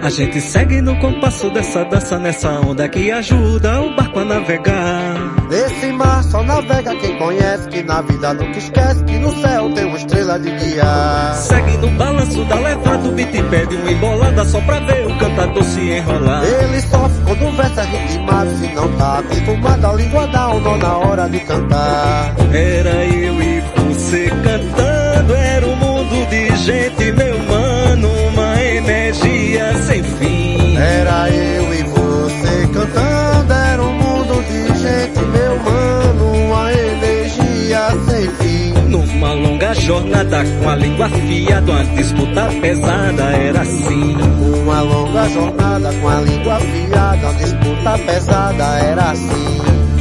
A gente segue no compasso dessa dança, nessa onda que ajuda o barco a navegar. Nesse mar só navega quem conhece, que na vida nunca esquece, que no céu tem uma estrela de guiar. Segue no balanço da levada, o beat pede uma embolada só pra ver o cantador se enrolar. Ele sofre quando o verso é ritmado, se não tá acostumado, a língua dá um nó na hora de cantar. Era eu e você cantando, era um mundo de gente, meu mano, uma energia sem fim. Era eu e você cantando, era um mundo de gente, meu mano, uma energia sem fim. Numa longa jornada com a língua afiada, uma disputa pesada, era assim. Uma longa jornada com a língua afiada, uma disputa pesada, era assim.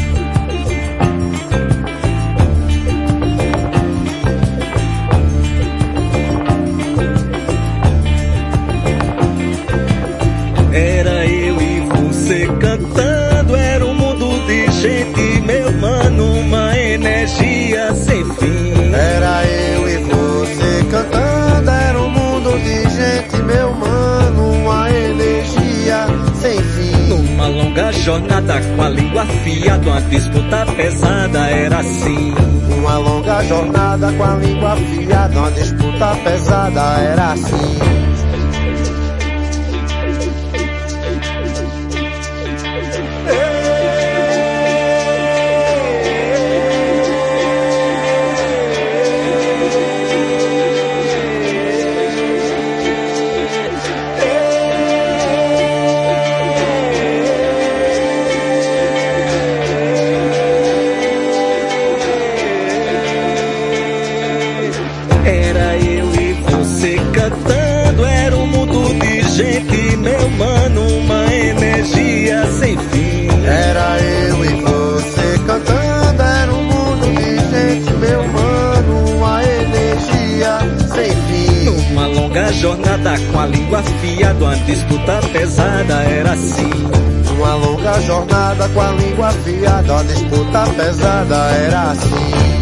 Era eu e você cantando, era um mundo de gente, meu mano, uma energia sem fim. Era eu e você cantando, era um mundo de gente, meu mano, uma energia sem fim. Numa longa jornada com a língua afiada, uma disputa pesada, era assim. Uma longa jornada com a língua afiada, uma disputa pesada, era assim. Era eu e você cantando, era um mundo de gente, meu mano, uma energia sem fim. Era eu e você cantando, era um mundo de gente, meu mano, uma energia sem fim. Numa longa jornada com a língua afiada, uma disputa pesada, era assim. Uma longa jornada com a língua afiada, uma disputa pesada, era assim.